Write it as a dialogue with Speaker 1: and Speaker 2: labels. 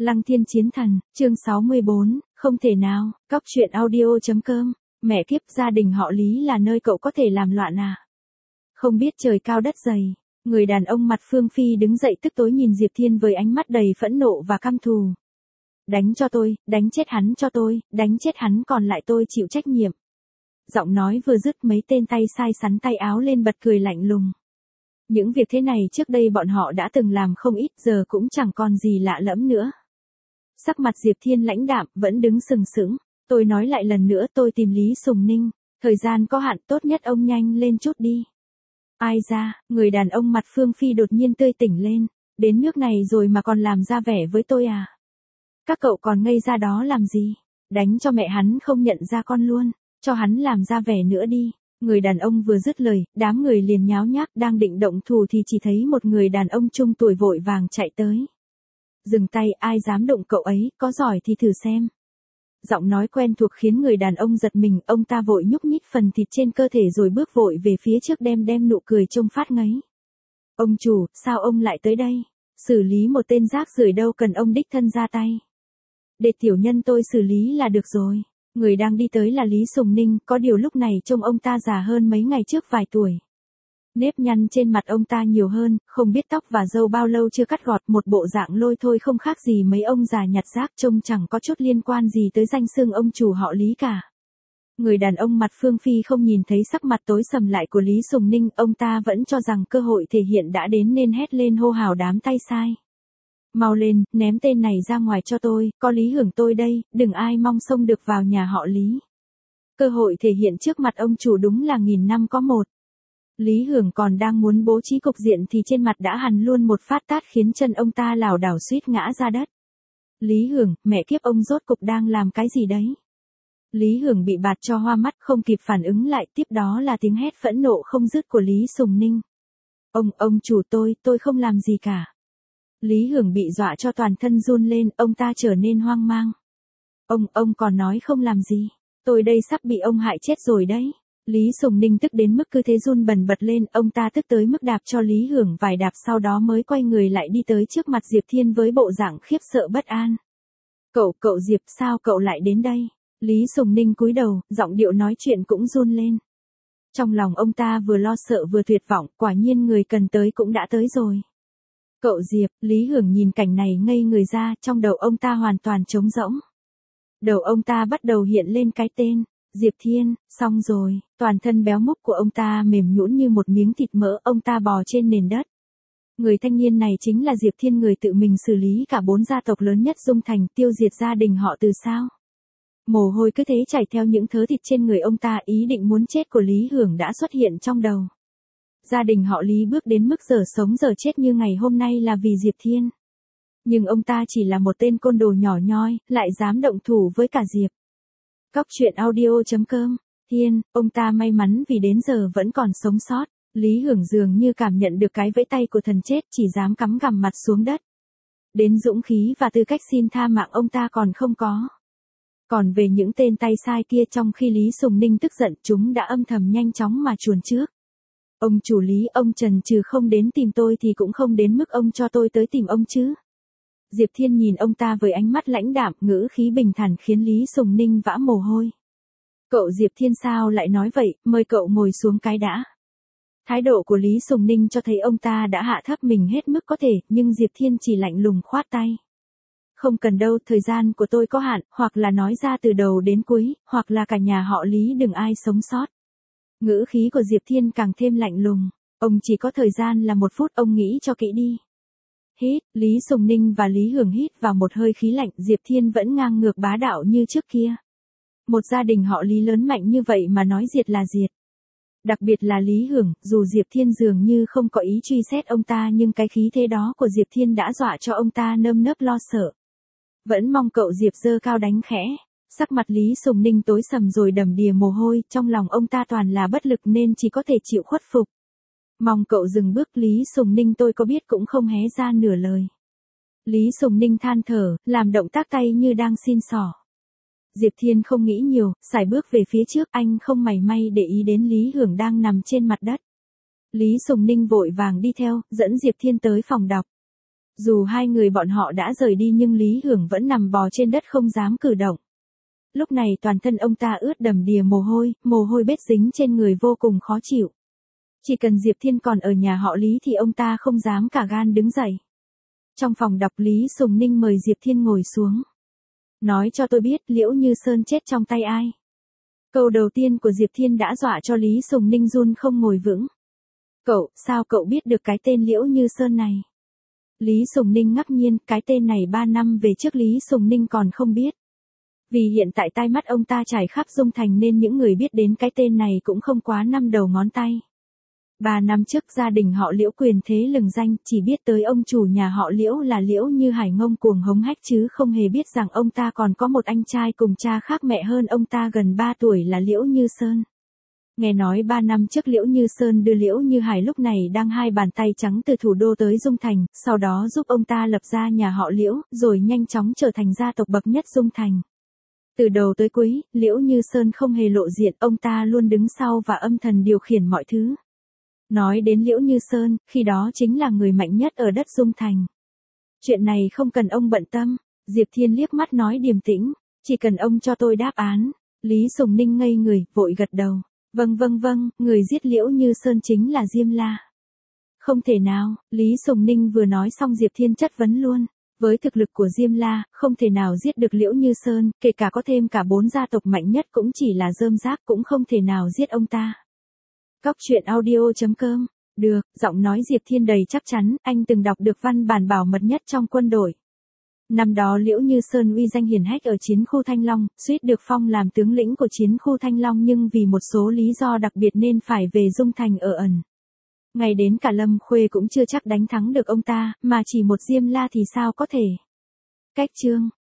Speaker 1: Lăng Thiên Chiến Thần, chương 64, không thể nào, Cóc truyện audio.com, mẹ kiếp, gia đình họ Lý là nơi cậu có thể làm loạn à? Không biết trời cao đất dày, người đàn ông mặt Phương Phi đứng dậy tức tối nhìn Diệp Thiên với ánh mắt đầy phẫn nộ và căm thù. Đánh cho tôi, đánh chết hắn cho tôi, đánh chết hắn còn lại tôi chịu trách nhiệm. Giọng nói vừa dứt mấy tên tay sai sắn tay áo lên bật cười lạnh lùng. Những việc thế này trước đây bọn họ đã từng làm không ít, giờ cũng chẳng còn gì lạ lẫm nữa. Sắc mặt Diệp Thiên lãnh đạm, vẫn đứng sừng sững. Tôi nói lại lần nữa, tôi tìm Lý Sùng Ninh. Thời gian có hạn, tốt nhất ông nhanh lên chút đi. Ai ra, người đàn ông mặt Phương Phi đột nhiên tươi tỉnh lên. Đến nước này rồi mà còn làm ra vẻ với tôi à? Các cậu còn ngây ra đó làm gì? Đánh cho mẹ hắn không nhận ra con luôn. Cho hắn làm ra vẻ nữa đi. Người đàn ông vừa dứt lời, đám người liền nháo nhác, đang định động thủ thì chỉ thấy một người đàn ông trung tuổi vội vàng chạy tới. Dừng tay, ai dám động cậu ấy, có giỏi thì thử xem. Giọng nói quen thuộc khiến người đàn ông giật mình, ông ta vội nhúc nhích phần thịt trên cơ thể rồi bước vội về phía trước, đem nụ cười trông phát ngấy. Ông chủ, sao ông lại tới đây? Xử lý một tên rác rưởi đâu cần ông đích thân ra tay. Để tiểu nhân tôi xử lý là được rồi. Người đang đi tới là Lý Sùng Ninh, có điều lúc này trông ông ta già hơn mấy ngày trước vài tuổi. Nếp nhăn trên mặt ông ta nhiều hơn, không biết tóc và râu bao lâu chưa cắt gọt, một bộ dạng lôi thôi không khác gì mấy ông già nhặt rác, trông chẳng có chút liên quan gì tới danh xưng ông chủ họ Lý cả. Người đàn ông mặt Phương Phi không nhìn thấy sắc mặt tối sầm lại của Lý Sùng Ninh, ông ta vẫn cho rằng cơ hội thể hiện đã đến nên hét lên hô hào đám tay sai. Mau lên, ném tên này ra ngoài cho tôi, có Lý Hưởng tôi đây, đừng ai mong xông được vào nhà họ Lý. Cơ hội thể hiện trước mặt ông chủ đúng là 1000 năm có một. Lý Hưởng còn đang muốn bố trí cục diện thì trên mặt đã hằn luôn một phát tát khiến chân ông ta lảo đảo suýt ngã ra đất. Lý Hưởng, mẹ kiếp, ông rốt cục đang làm cái gì đấy? Lý Hưởng bị bạt cho hoa mắt, không kịp phản ứng lại, tiếp đó là tiếng hét phẫn nộ không dứt của Lý Sùng Ninh. Ông chủ tôi không làm gì cả. Lý Hưởng bị dọa cho toàn thân run lên, ông ta trở nên hoang mang. Ông còn nói không làm gì. Tôi đây sắp bị ông hại chết rồi đấy. Lý Sùng Ninh tức đến mức cứ thế run bần bật lên, ông ta tức tới mức đạp cho Lý Hưởng vài đạp, sau đó mới quay người lại đi tới trước mặt Diệp Thiên với bộ dạng khiếp sợ bất an. Cậu Diệp, sao cậu lại đến đây? Lý Sùng Ninh cúi đầu, giọng điệu nói chuyện cũng run lên. Trong lòng ông ta vừa lo sợ vừa tuyệt vọng, quả nhiên người cần tới cũng đã tới rồi. Cậu Diệp, Lý Hưởng nhìn cảnh này ngây người ra, trong đầu ông ta hoàn toàn trống rỗng. Đầu ông ta bắt đầu hiện lên cái tên, Diệp Thiên, xong rồi, toàn thân béo múc của ông ta mềm nhũn như một miếng thịt mỡ, ông ta bò trên nền đất. Người thanh niên này chính là Diệp Thiên, người tự mình xử lý cả 4 gia tộc lớn nhất Dung Thành, tiêu diệt gia đình họ Từ sao. Mồ hôi cứ thế chảy theo những thớ thịt trên người ông ta, ý định muốn chết của Lý Hưởng đã xuất hiện trong đầu. Gia đình họ Lý bước đến mức giờ sống giờ chết như ngày hôm nay là vì Diệp Thiên. Nhưng ông ta chỉ là một tên côn đồ nhỏ nhoi, lại dám động thủ với cả Diệp. Cóc truyện audio.com, Thiên, ông ta may mắn vì đến giờ vẫn còn sống sót. Lý Hưởng dường như cảm nhận được cái vẫy tay của thần chết, chỉ dám cắm gằm mặt xuống đất. Đến dũng khí và tư cách xin tha mạng ông ta còn không có. Còn về những tên tay sai kia, trong khi Lý Sùng Ninh tức giận, chúng đã âm thầm nhanh chóng mà chuồn trước. Ông chủ Lý, ông trần trừ không đến tìm tôi thì cũng không đến mức ông cho tôi tới tìm ông chứ. Diệp Thiên nhìn ông ta với ánh mắt lãnh đạm, ngữ khí bình thản khiến Lý Sùng Ninh vã mồ hôi. Cậu Diệp Thiên sao lại nói vậy, mời cậu ngồi xuống cái đã. Thái độ của Lý Sùng Ninh cho thấy ông ta đã hạ thấp mình hết mức có thể, nhưng Diệp Thiên chỉ lạnh lùng khoát tay. Không cần đâu, thời gian của tôi có hạn, hoặc là nói ra từ đầu đến cuối, hoặc là cả nhà họ Lý đừng ai sống sót. Ngữ khí của Diệp Thiên càng thêm lạnh lùng. Ông chỉ có thời gian là 1 phút, ông nghĩ cho kỹ đi. Hít, Lý Sùng Ninh và Lý Hưởng hít vào một hơi khí lạnh, Diệp Thiên vẫn ngang ngược bá đạo như trước kia. Một gia đình họ Lý lớn mạnh như vậy mà nói diệt là diệt. Đặc biệt là Lý Hưởng, dù Diệp Thiên dường như không có ý truy xét ông ta nhưng cái khí thế đó của Diệp Thiên đã dọa cho ông ta nơm nớp lo sợ. Vẫn mong cậu Diệp giơ cao đánh khẽ. Sắc mặt Lý Sùng Ninh tối sầm rồi đầm đìa mồ hôi, trong lòng ông ta toàn là bất lực nên chỉ có thể chịu khuất phục. Mong cậu dừng bước. Lý Sùng Ninh, tôi có biết cũng không hé ra nửa lời. Lý Sùng Ninh than thở, làm động tác tay như đang xin xỏ. Diệp Thiên không nghĩ nhiều, sải bước về phía trước, anh không mảy may để ý đến Lý Hưởng đang nằm trên mặt đất. Lý Sùng Ninh vội vàng đi theo, dẫn Diệp Thiên tới phòng đọc. Dù hai người bọn họ đã rời đi nhưng Lý Hưởng vẫn nằm bò trên đất không dám cử động. Lúc này toàn thân ông ta ướt đầm đìa mồ hôi bết dính trên người vô cùng khó chịu. Chỉ cần Diệp Thiên còn ở nhà họ Lý thì ông ta không dám cả gan đứng dậy. Trong phòng đọc Lý Sùng Ninh mời Diệp Thiên ngồi xuống. Nói cho tôi biết Liễu Như Sơn chết trong tay ai. Câu đầu tiên của Diệp Thiên đã dọa cho Lý Sùng Ninh run không ngồi vững. Sao cậu biết được cái tên Liễu Như Sơn này? Lý Sùng Ninh ngạc nhiên, cái tên này 3 năm về trước Lý Sùng Ninh còn không biết. Vì hiện tại tai mắt ông ta trải khắp Dung Thành nên những người biết đến cái tên này cũng không quá 5 đầu ngón tay. 3 năm trước gia đình họ Liễu quyền thế lừng danh, chỉ biết tới ông chủ nhà họ Liễu là Liễu Như Hải ngông cuồng hống hách chứ không hề biết rằng ông ta còn có một anh trai cùng cha khác mẹ hơn ông ta gần 3 tuổi là Liễu Như Sơn. Nghe nói 3 năm trước Liễu Như Sơn đưa Liễu Như Hải lúc này đang hai bàn tay trắng từ thủ đô tới Dung Thành, sau đó giúp ông ta lập ra nhà họ Liễu, rồi nhanh chóng trở thành gia tộc bậc nhất Dung Thành. Từ đầu tới cuối, Liễu Như Sơn không hề lộ diện, ông ta luôn đứng sau và âm thầm điều khiển mọi thứ. Nói đến Liễu Như Sơn, khi đó chính là người mạnh nhất ở đất Dung Thành. Chuyện này không cần ông bận tâm, Diệp Thiên liếc mắt nói điềm tĩnh, chỉ cần ông cho tôi đáp án. Lý Sùng Ninh ngây người, vội gật đầu. Vâng, người giết Liễu Như Sơn chính là Diêm La. Không thể nào, Lý Sùng Ninh vừa nói xong Diệp Thiên chất vấn luôn. Với thực lực của Diêm La, không thể nào giết được Liễu Như Sơn, kể cả có thêm cả 4 gia tộc mạnh nhất cũng chỉ là rơm rác, cũng không thể nào giết ông ta. Cóc truyện audio.com. Được, giọng nói Diệp Thiên đầy chắc chắn, anh từng đọc được văn bản bảo mật nhất trong quân đội. Năm đó Liễu Như Sơn uy danh hiển hách ở chiến khu Thanh Long, suýt được phong làm tướng lĩnh của chiến khu Thanh Long nhưng vì một số lý do đặc biệt nên phải về Dung Thành ở ẩn. Ngay đến cả Lâm Khuê cũng chưa chắc đánh thắng được ông ta, mà chỉ một Diêm La thì sao có thể. Cách chương